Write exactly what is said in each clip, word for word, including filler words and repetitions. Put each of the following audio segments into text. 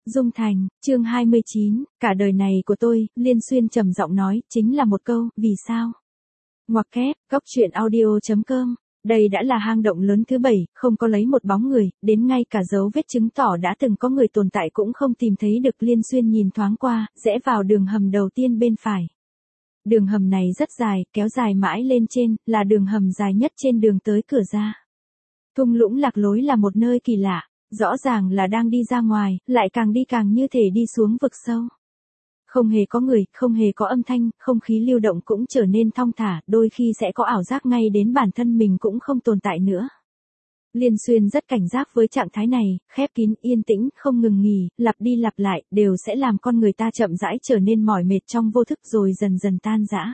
Dung Thành, chương hai mươi chín, cả đời này của tôi, Liên Xuyên trầm giọng nói, chính là một câu, vì sao? Ngoặc kép, góc truyện audio chấm com. Đây đã là hang động lớn thứ bảy, không có lấy một bóng người, đến ngay cả dấu vết chứng tỏ đã từng có người tồn tại cũng không tìm thấy được. Liên Xuyên nhìn thoáng qua, rẽ vào đường hầm đầu tiên bên phải. Đường hầm này rất dài, kéo dài mãi lên trên, là đường hầm dài nhất trên đường tới cửa ra. Thung lũng lạc lối là một nơi kỳ lạ, rõ ràng là đang đi ra ngoài, lại càng đi càng như thể đi xuống vực sâu. Không hề có người, không hề có âm thanh, không khí lưu động cũng trở nên thong thả, đôi khi sẽ có ảo giác ngay đến bản thân mình cũng không tồn tại nữa. Liên Xuyên rất cảnh giác với trạng thái này, khép kín, yên tĩnh, không ngừng nghỉ, lặp đi lặp lại, đều sẽ làm con người ta chậm rãi trở nên mỏi mệt trong vô thức rồi dần dần tan rã.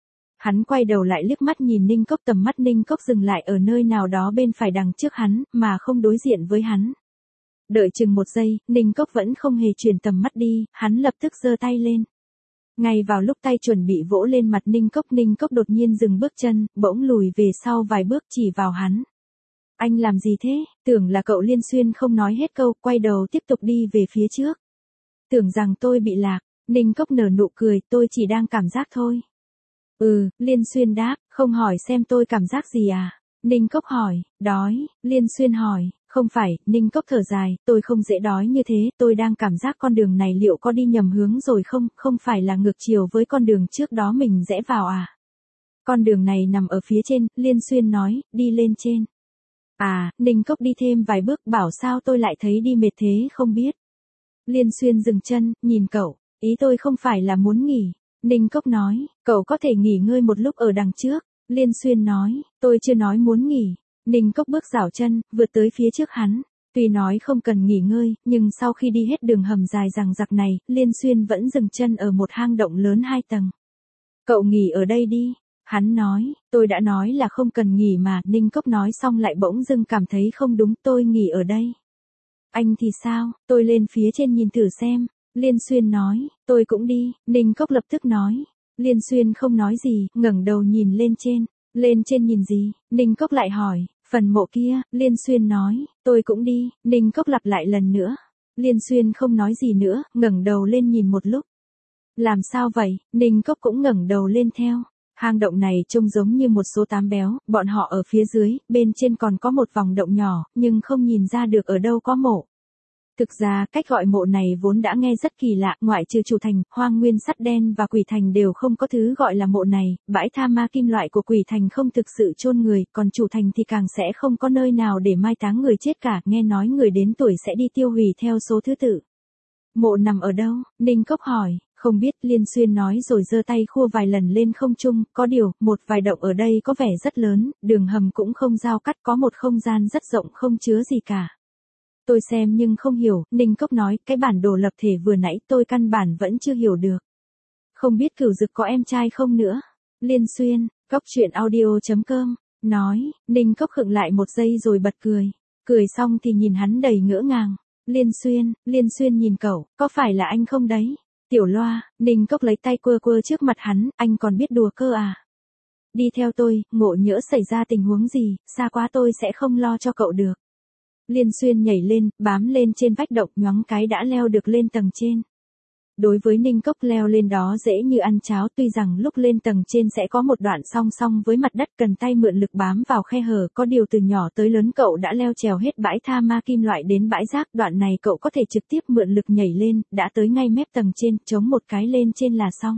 Hắn quay đầu lại liếc mắt nhìn Ninh Cốc, tầm mắt Ninh Cốc dừng lại ở nơi nào đó bên phải đằng trước hắn, mà không đối diện với hắn. Đợi chừng một giây, Ninh Cốc vẫn không hề chuyển tầm mắt đi, hắn lập tức giơ tay lên. Ngay vào lúc tay chuẩn bị vỗ lên mặt Ninh Cốc, Ninh Cốc đột nhiên dừng bước chân, bỗng lùi về sau vài bước chỉ vào hắn. Anh làm gì thế? Tưởng là cậu. Liên Xuyên không nói hết câu, quay đầu tiếp tục đi về phía trước. Tưởng rằng tôi bị lạc, Ninh Cốc nở nụ cười, tôi chỉ đang cảm giác thôi. Ừ, Liên Xuyên đáp, không hỏi xem tôi cảm giác gì à? Ninh Cốc hỏi, đói, Liên Xuyên hỏi, không phải, Ninh Cốc thở dài, tôi không dễ đói như thế, tôi đang cảm giác con đường này liệu có đi nhầm hướng rồi không, không phải là ngược chiều với con đường trước đó mình rẽ vào à? Con đường này nằm ở phía trên, Liên Xuyên nói, đi lên trên. À, Ninh Cốc đi thêm vài bước, bảo sao tôi lại thấy đi mệt thế không biết. Liên Xuyên dừng chân, nhìn cậu, ý tôi không phải là muốn nghỉ. Ninh Cốc nói, cậu có thể nghỉ ngơi một lúc ở đằng trước. Liên Xuyên nói, tôi chưa nói muốn nghỉ. Ninh Cốc bước rảo chân, vượt tới phía trước hắn. Tuy nói không cần nghỉ ngơi, nhưng sau khi đi hết đường hầm dài dằng dặc này, Liên Xuyên vẫn dừng chân ở một hang động lớn hai tầng. Cậu nghỉ ở đây đi. Hắn nói, tôi đã nói là không cần nghỉ mà. Ninh Cốc nói xong lại bỗng dưng cảm thấy không đúng, tôi nghỉ ở đây. Anh thì sao, tôi lên phía trên nhìn thử xem. Liên Xuyên nói, tôi cũng đi. Ninh Cốc lập tức nói. Liên Xuyên không nói gì, ngẩng đầu nhìn lên trên. Lên trên nhìn gì? Ninh Cốc lại hỏi. Phần mộ kia. Liên Xuyên nói, tôi cũng đi. Ninh Cốc lặp lại lần nữa. Liên Xuyên không nói gì nữa, ngẩng đầu lên nhìn một lúc. Làm sao vậy? Ninh Cốc cũng ngẩng đầu lên theo. Hang động này trông giống như một số tám béo, bọn họ ở phía dưới, bên trên còn có một vòng động nhỏ, nhưng không nhìn ra được ở đâu có mộ. Thực ra, cách gọi mộ này vốn đã nghe rất kỳ lạ, ngoại trừ Chủ Thành, Hoang Nguyên Sắt Đen và Quỷ Thành đều không có thứ gọi là mộ này, bãi tha ma kim loại của Quỷ Thành không thực sự chôn người, còn Chủ Thành thì càng sẽ không có nơi nào để mai táng người chết cả, nghe nói người đến tuổi sẽ đi tiêu hủy theo số thứ tự. Mộ nằm ở đâu? Ninh Cốc hỏi. Không biết, Liên Xuyên nói rồi giơ tay khua vài lần lên không trung, có điều, một vài động ở đây có vẻ rất lớn, đường hầm cũng không giao cắt, có một không gian rất rộng không chứa gì cả. Tôi xem nhưng không hiểu, Ninh Cốc nói, cái bản đồ lập thể vừa nãy tôi căn bản vẫn chưa hiểu được. Không biết Cửu Dực có em trai không nữa? Liên Xuyên, góc truyện audio chấm com, nói. Ninh Cốc khựng lại một giây rồi bật cười. Cười xong thì nhìn hắn đầy ngỡ ngàng. Liên Xuyên, Liên Xuyên nhìn cậu, có phải là anh không đấy? Tiểu Loa. Ninh Cốc lấy tay quơ quơ trước mặt hắn, anh còn biết đùa cơ à? Đi theo tôi, ngộ nhỡ xảy ra tình huống gì, xa quá tôi sẽ không lo cho cậu được. Liên Xuyên nhảy lên, bám lên trên vách động, nhoáng cái đã leo được lên tầng trên. Đối với Ninh Cốc leo lên đó dễ như ăn cháo, tuy rằng lúc lên tầng trên sẽ có một đoạn song song với mặt đất cần tay mượn lực bám vào khe hở, có điều từ nhỏ tới lớn cậu đã leo trèo hết bãi tha ma kim loại đến bãi rác, đoạn này cậu có thể trực tiếp mượn lực nhảy lên, đã tới ngay mép tầng trên, chống một cái lên trên là xong.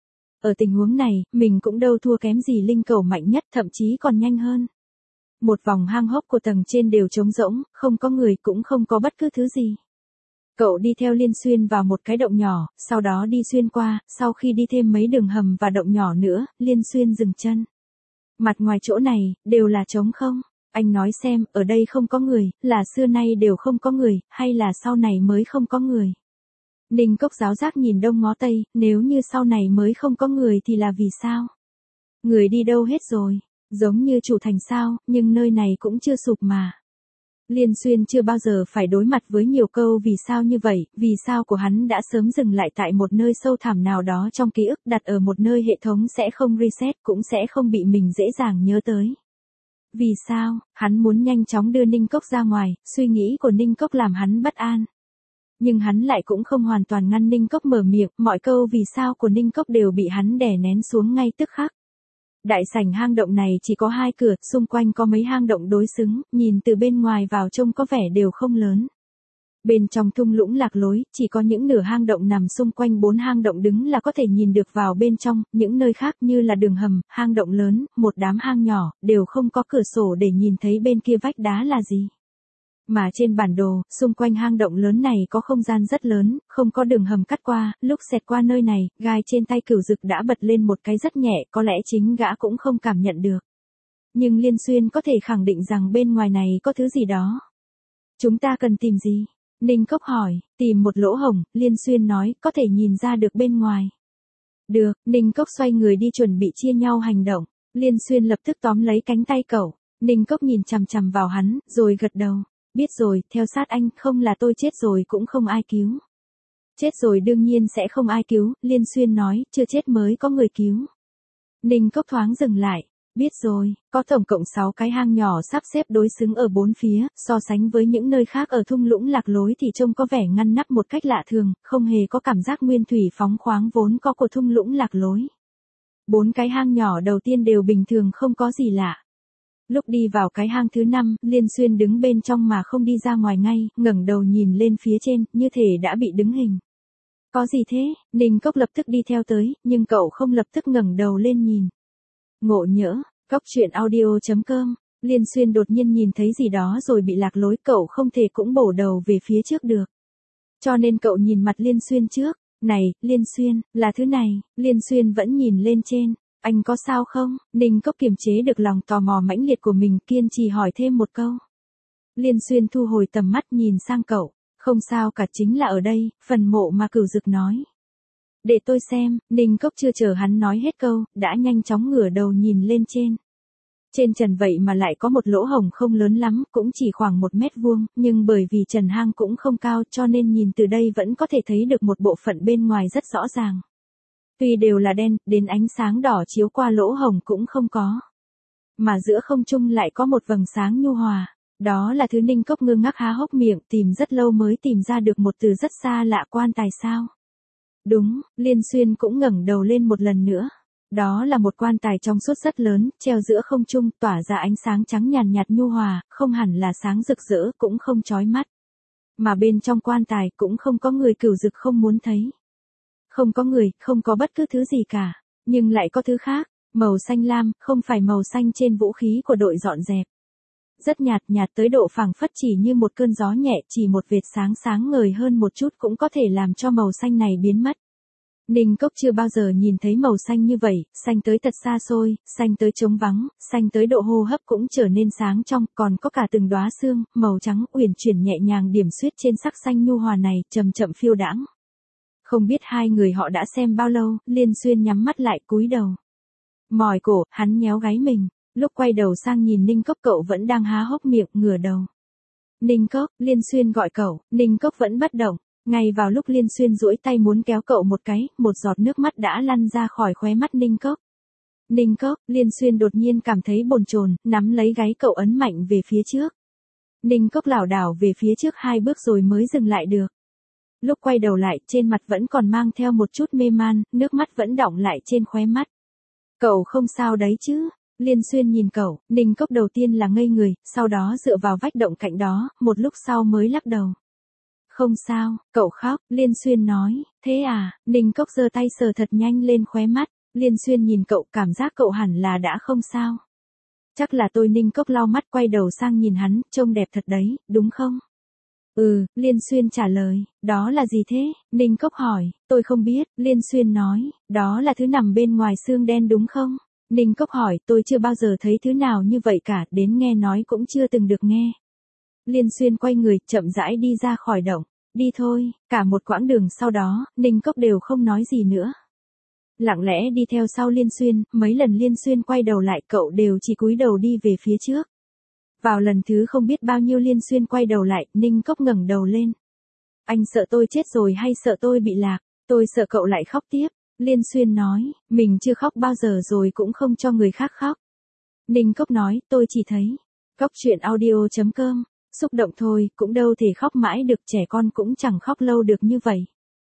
Ở tình huống này, mình cũng đâu thua kém gì linh cẩu mạnh nhất, thậm chí còn nhanh hơn. Một vòng hang hốc của tầng trên đều trống rỗng, không có người cũng không có bất cứ thứ gì. Cậu đi theo Liên Xuyên vào một cái động nhỏ, sau đó đi xuyên qua, sau khi đi thêm mấy đường hầm và động nhỏ nữa, Liên Xuyên dừng chân. Mặt ngoài chỗ này, đều là trống không? Anh nói xem, ở đây không có người, là xưa nay đều không có người, hay là sau này mới không có người? Ninh Cốc giáo giác nhìn đông ngó tây, nếu như sau này mới không có người thì là vì sao? Người đi đâu hết rồi? Giống như Chủ Thành sao, nhưng nơi này cũng chưa sụp mà. Liên Xuyên chưa bao giờ phải đối mặt với nhiều câu vì sao như vậy, vì sao của hắn đã sớm dừng lại tại một nơi sâu thẳm nào đó trong ký ức, đặt ở một nơi hệ thống sẽ không reset, cũng sẽ không bị mình dễ dàng nhớ tới. Vì sao, hắn muốn nhanh chóng đưa Ninh Cốc ra ngoài, suy nghĩ của Ninh Cốc làm hắn bất an. Nhưng hắn lại cũng không hoàn toàn ngăn Ninh Cốc mở miệng, mọi câu vì sao của Ninh Cốc đều bị hắn đè nén xuống ngay tức khắc. Đại sảnh hang động này chỉ có hai cửa, xung quanh có mấy hang động đối xứng, nhìn từ bên ngoài vào trông có vẻ đều không lớn. Bên trong thung lũng lạc lối, chỉ có những nửa hang động nằm xung quanh bốn hang động đứng là có thể nhìn được vào bên trong, những nơi khác như là đường hầm, hang động lớn, một đám hang nhỏ, đều không có cửa sổ để nhìn thấy bên kia vách đá là gì. Mà trên bản đồ, xung quanh hang động lớn này có không gian rất lớn, không có đường hầm cắt qua, lúc xẹt qua nơi này, gai trên tay Cửu Dực đã bật lên một cái rất nhẹ, có lẽ chính gã cũng không cảm nhận được. Nhưng Liên Xuyên có thể khẳng định rằng bên ngoài này có thứ gì đó. Chúng ta cần tìm gì? Ninh Cốc hỏi, tìm một lỗ hổng, Liên Xuyên nói, có thể nhìn ra được bên ngoài. Được, Ninh Cốc xoay người đi chuẩn bị chia nhau hành động. Liên Xuyên lập tức tóm lấy cánh tay cậu. Ninh Cốc nhìn chằm chằm vào hắn, rồi gật đầu. Biết rồi, theo sát anh, không là tôi chết rồi cũng không ai cứu. Chết rồi đương nhiên sẽ không ai cứu, Liên Xuyên nói, chưa chết mới có người cứu. Ninh Cốc thoáng dừng lại. Biết rồi, có tổng cộng sáu cái hang nhỏ sắp xếp đối xứng ở bốn phía, so sánh với những nơi khác ở thung lũng lạc lối thì trông có vẻ ngăn nắp một cách lạ thường, không hề có cảm giác nguyên thủy phóng khoáng vốn có của thung lũng lạc lối. Bốn cái hang nhỏ đầu tiên đều bình thường không có gì lạ. Lúc đi vào cái hang thứ năm, Liên Xuyên đứng bên trong mà không đi ra ngoài ngay, ngẩng đầu nhìn lên phía trên, như thể đã bị đứng hình. Có gì thế? Ninh Cốc lập tức đi theo tới, nhưng cậu không lập tức ngẩng đầu lên nhìn. Ngộ nhỡ, Cốc truyện audio chấm com, Liên Xuyên đột nhiên nhìn thấy gì đó rồi bị lạc lối, cậu không thể cũng bổ đầu về phía trước được. Cho nên cậu nhìn mặt Liên Xuyên trước, này, Liên Xuyên, là thứ này, Liên Xuyên vẫn nhìn lên trên, anh có sao không? Ninh Cốc kiềm chế được lòng tò mò mãnh liệt của mình, kiên trì hỏi thêm một câu. Liên Xuyên thu hồi tầm mắt nhìn sang cậu, không sao cả, chính là ở đây, phần mộ mà Cửu Dực nói. Để tôi xem, Ninh Cốc chưa chờ hắn nói hết câu, đã nhanh chóng ngửa đầu nhìn lên trên. Trên trần vậy mà lại có một lỗ hổng không lớn lắm, cũng chỉ khoảng một mét vuông, nhưng bởi vì trần hang cũng không cao cho nên nhìn từ đây vẫn có thể thấy được một bộ phận bên ngoài rất rõ ràng. Tuy đều là đen, đến ánh sáng đỏ chiếu qua lỗ hổng cũng không có. Mà giữa không trung lại có một vầng sáng nhu hòa. Đó là thứ Ninh Cốc ngơ ngác há hốc miệng, tìm rất lâu mới tìm ra được một từ rất xa lạ, quan tài sao. Đúng, Liên Xuyên cũng ngẩng đầu lên một lần nữa. Đó là một quan tài trong suốt rất lớn, treo giữa không trung, tỏa ra ánh sáng trắng nhàn nhạt nhu hòa, không hẳn là sáng rực rỡ, cũng không chói mắt. Mà bên trong quan tài cũng không có người, Cửu Dực không muốn thấy. Không có người, không có bất cứ thứ gì cả, nhưng lại có thứ khác, màu xanh lam, không phải màu xanh trên vũ khí của đội dọn dẹp. Rất nhạt, nhạt tới độ phảng phất chỉ như một cơn gió nhẹ, chỉ một vệt sáng sáng ngời hơn một chút cũng có thể làm cho màu xanh này biến mất. Ninh Cốc chưa bao giờ nhìn thấy màu xanh như vậy, xanh tới thật xa xôi, xanh tới trống vắng, xanh tới độ hô hấp cũng trở nên sáng trong, còn có cả từng đóa sương, màu trắng uyển chuyển nhẹ nhàng điểm xuyết trên sắc xanh nhu hòa này, chậm chậm phiêu đãng. Không biết hai người họ đã xem bao lâu, Liên Xuyên nhắm mắt lại cúi đầu. Mỏi cổ, hắn nhéo gáy mình, lúc quay đầu sang nhìn Ninh Cốc cậu vẫn đang há hốc miệng, ngửa đầu. Ninh Cốc, Liên Xuyên gọi cậu, Ninh Cốc vẫn bất động. Ngay vào lúc Liên Xuyên duỗi tay muốn kéo cậu một cái, một giọt nước mắt đã lăn ra khỏi khóe mắt Ninh Cốc. Ninh Cốc, Liên Xuyên đột nhiên cảm thấy bồn chồn, nắm lấy gáy cậu ấn mạnh về phía trước. Ninh Cốc lảo đảo về phía trước hai bước rồi mới dừng lại được. Lúc quay đầu lại, trên mặt vẫn còn mang theo một chút mê man, nước mắt vẫn đọng lại trên khóe mắt. Cậu không sao đấy chứ? Liên Xuyên nhìn cậu, Ninh Cốc đầu tiên là ngây người, sau đó dựa vào vách động cạnh đó, một lúc sau mới lắc đầu. Không sao, cậu khóc, Liên Xuyên nói, thế à, Ninh Cốc giơ tay sờ thật nhanh lên khóe mắt, Liên Xuyên nhìn cậu, cảm giác cậu hẳn là đã không sao. Chắc là tôi. Ninh Cốc lau mắt quay đầu sang nhìn hắn, trông đẹp thật đấy, đúng không? Ừ, Liên Xuyên trả lời, đó là gì thế? Ninh Cốc hỏi, tôi không biết, Liên Xuyên nói, đó là thứ nằm bên ngoài xương đen đúng không? Ninh Cốc hỏi, tôi chưa bao giờ thấy thứ nào như vậy cả, đến nghe nói cũng chưa từng được nghe. Liên Xuyên quay người, chậm rãi đi ra khỏi động. Đi thôi, cả một quãng đường sau đó, Ninh Cốc đều không nói gì nữa. Lặng lẽ đi theo sau Liên Xuyên, mấy lần Liên Xuyên quay đầu lại cậu đều chỉ cúi đầu đi về phía trước. Vào lần thứ không biết bao nhiêu Liên Xuyên quay đầu lại, Ninh Cốc ngẩng đầu lên. Anh sợ tôi chết rồi hay sợ tôi bị lạc? Tôi sợ cậu lại khóc tiếp. Liên Xuyên nói, mình chưa khóc bao giờ rồi cũng không cho người khác khóc. Ninh Cốc nói, tôi chỉ thấy. Cốc truyện audio chấm com xúc động thôi, cũng đâu thể khóc mãi được, trẻ con cũng chẳng khóc lâu được như vậy.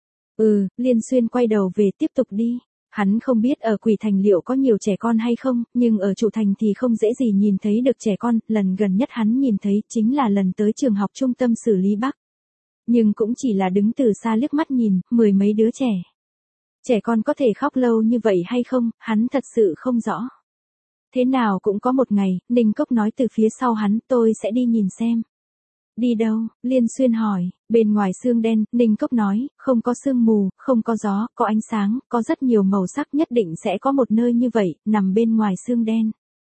Ừ, Liên Xuyên quay đầu về tiếp tục đi. Hắn không biết ở Quỷ Thành liệu có nhiều trẻ con hay không, nhưng ở Chủ Thành thì không dễ gì nhìn thấy được trẻ con, lần gần nhất hắn nhìn thấy chính là lần tới trường học trung tâm xử lý Bắc. Nhưng cũng chỉ là đứng từ xa liếc mắt nhìn, mười mấy đứa trẻ. Trẻ con có thể khóc lâu như vậy hay không, hắn thật sự không rõ. Thế nào cũng có một ngày, Ninh Cốc nói từ phía sau hắn, tôi sẽ đi nhìn xem. Đi đâu? Liên Xuyên hỏi. Bên ngoài sương đen, Ninh Cốc nói, không có sương mù, không có gió, có ánh sáng, có rất nhiều màu sắc, nhất định sẽ có một nơi như vậy, nằm bên ngoài sương đen.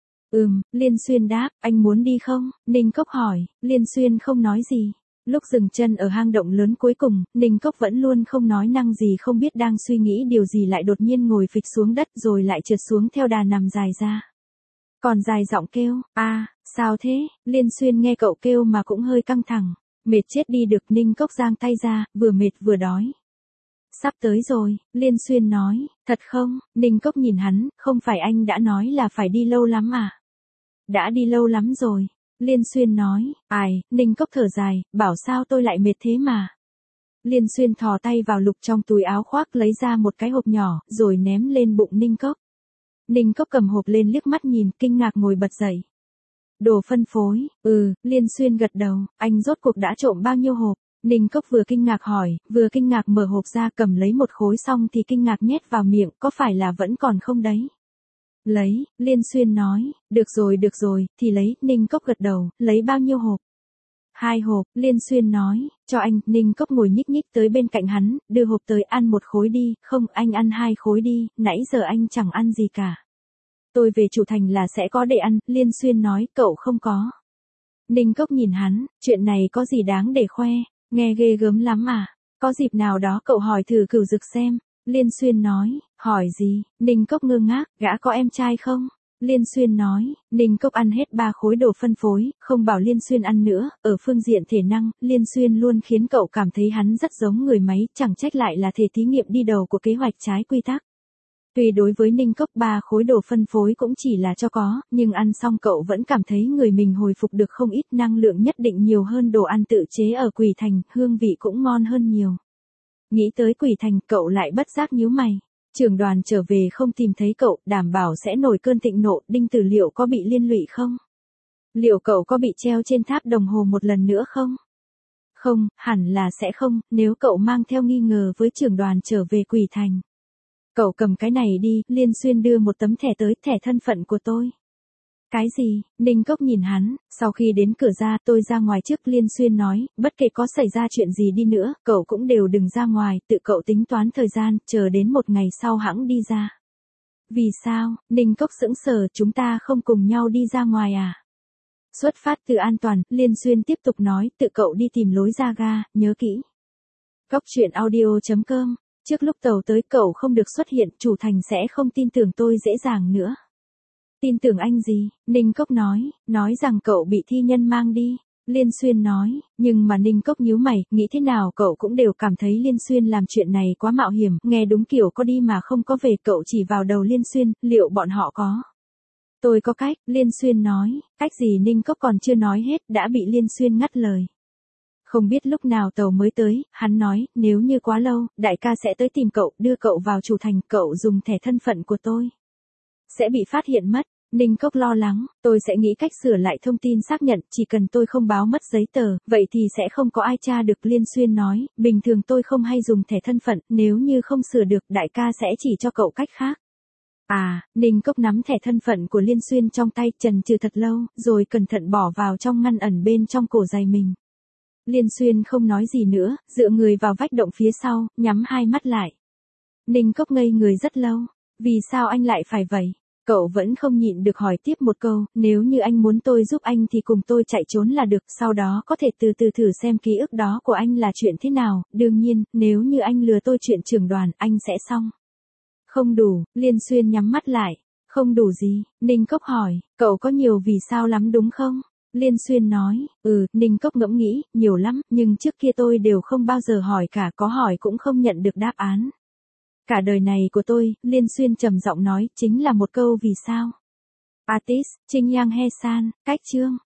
Ừm, Liên Xuyên đáp, anh muốn đi không? Ninh Cốc hỏi. Liên Xuyên không nói gì. Lúc dừng chân ở hang động lớn cuối cùng, Ninh Cốc vẫn luôn không nói năng gì, không biết đang suy nghĩ điều gì, lại đột nhiên ngồi phịch xuống đất rồi lại trượt xuống theo đà nằm dài ra. Còn dài giọng kêu, a, sao thế? Liên Xuyên nghe cậu kêu mà cũng hơi căng thẳng. Mệt chết đi được. Ninh Cốc giang tay ra, vừa mệt vừa đói. Sắp tới rồi, Liên Xuyên nói. Thật không? Ninh Cốc nhìn hắn, không phải anh đã nói là phải đi lâu lắm à? Đã đi lâu lắm rồi. Liên Xuyên nói. Ai? Ninh Cốc thở dài, bảo sao tôi lại mệt thế mà. Liên Xuyên thò tay vào lục trong túi áo khoác, lấy ra một cái hộp nhỏ, rồi ném lên bụng Ninh Cốc. Ninh Cốc cầm hộp lên liếc mắt nhìn, kinh ngạc ngồi bật dậy. Đồ phân phối, ừ, Liên Xuyên gật đầu, anh rốt cuộc đã trộm bao nhiêu hộp? Ninh Cốc vừa kinh ngạc hỏi, vừa kinh ngạc mở hộp ra, cầm lấy một khối xong thì kinh ngạc nhét vào miệng, có phải là vẫn còn không đấy? Lấy, Liên Xuyên nói, được rồi được rồi, thì lấy, Ninh Cốc gật đầu, lấy bao nhiêu hộp? Hai hộp, Liên Xuyên nói, cho anh. Ninh Cốc ngồi nhích nhích tới bên cạnh hắn, đưa hộp tới, ăn một khối đi. Không, anh ăn hai khối đi, nãy giờ anh chẳng ăn gì cả. Tôi về Chủ Thành là sẽ có để ăn, Liên Xuyên nói, cậu không có. Ninh Cốc nhìn hắn, chuyện này có gì đáng để khoe, nghe ghê gớm lắm à, có dịp nào đó cậu hỏi thử Cửu Dực xem. Liên Xuyên nói, hỏi gì? Ninh Cốc ngơ ngác, gã có em trai không? Liên Xuyên nói, Ninh Cốc ăn hết ba khối đồ phân phối, không bảo Liên Xuyên ăn nữa, ở phương diện thể năng, Liên Xuyên luôn khiến cậu cảm thấy hắn rất giống người máy, chẳng trách lại là thể thí nghiệm đi đầu của kế hoạch trái quy tắc. Tuy đối với Ninh Cốc ba khối đồ phân phối cũng chỉ là cho có, nhưng ăn xong cậu vẫn cảm thấy người mình hồi phục được không ít, năng lượng nhất định nhiều hơn đồ ăn tự chế ở Quỷ Thành, hương vị cũng ngon hơn nhiều. Nghĩ tới Quỷ Thành, cậu lại bất giác nhíu mày. Trưởng đoàn trở về không tìm thấy cậu, đảm bảo sẽ nổi cơn thịnh nộ, Đinh Tử liệu có bị liên lụy không? Liệu cậu có bị treo trên tháp đồng hồ một lần nữa không? Không, hẳn là sẽ không, nếu cậu mang theo nghi ngờ với trưởng đoàn trở về Quỷ Thành. Cậu cầm cái này đi, Liên Xuyên đưa một tấm thẻ tới, thẻ thân phận của tôi. Cái gì? Ninh Cốc nhìn hắn, sau khi đến cửa ra, tôi ra ngoài trước. Liên Xuyên nói, bất kể có xảy ra chuyện gì đi nữa, cậu cũng đều đừng ra ngoài, tự cậu tính toán thời gian, chờ đến một ngày sau hẵng đi ra. Vì sao? Ninh Cốc sững sờ, chúng ta không cùng nhau đi ra ngoài à? Xuất phát từ an toàn, Liên Xuyên tiếp tục nói, tự cậu đi tìm lối ra ga, nhớ kỹ. Cốc truyện audio chấm com. Trước lúc tàu tới cậu không được xuất hiện, Chủ Thành sẽ không tin tưởng tôi dễ dàng nữa. Tin tưởng anh gì? Ninh Cốc nói, nói rằng cậu bị thi nhân mang đi. Liên Xuyên nói, nhưng mà Ninh Cốc nhíu mày, nghĩ thế nào cậu cũng đều cảm thấy Liên Xuyên làm chuyện này quá mạo hiểm, nghe đúng kiểu có đi mà không có về. Cậu chỉ vào đầu Liên Xuyên, liệu bọn họ có? Tôi có cách, Liên Xuyên nói, cách gì? Ninh Cốc còn chưa nói hết, đã bị Liên Xuyên ngắt lời. Không biết lúc nào tàu mới tới, hắn nói, nếu như quá lâu, đại ca sẽ tới tìm cậu, đưa cậu vào Chủ Thành, cậu dùng thẻ thân phận của tôi. Sẽ bị phát hiện mất. Ninh Cốc lo lắng, tôi sẽ nghĩ cách sửa lại thông tin xác nhận, chỉ cần tôi không báo mất giấy tờ, vậy thì sẽ không có ai tra được. Liên Xuyên nói, bình thường tôi không hay dùng thẻ thân phận, nếu như không sửa được, đại ca sẽ chỉ cho cậu cách khác. À, Ninh Cốc nắm thẻ thân phận của Liên Xuyên trong tay, chần chừ thật lâu, rồi cẩn thận bỏ vào trong ngăn ẩn bên trong cổ giày mình. Liên Xuyên không nói gì nữa, dựa người vào vách động phía sau, nhắm hai mắt lại. Ninh Cốc ngây người rất lâu. Vì sao anh lại phải vậy? Cậu vẫn không nhịn được hỏi tiếp một câu, nếu như anh muốn tôi giúp anh thì cùng tôi chạy trốn là được, sau đó có thể từ từ thử xem ký ức đó của anh là chuyện thế nào, đương nhiên, nếu như anh lừa tôi chuyện trưởng đoàn, anh sẽ xong. Không đủ, Liên Xuyên nhắm mắt lại. Không đủ gì? Ninh Cốc hỏi, cậu có nhiều vì sao lắm đúng không? Liên Xuyên nói, ừ, Ninh Cốc ngẫm nghĩ, nhiều lắm, nhưng trước kia tôi đều không bao giờ hỏi cả, có hỏi cũng không nhận được đáp án. Cả đời này của tôi, Liên Xuyên trầm giọng nói, chính là một câu vì sao. Artist, Trinh Yang He San, cách chương.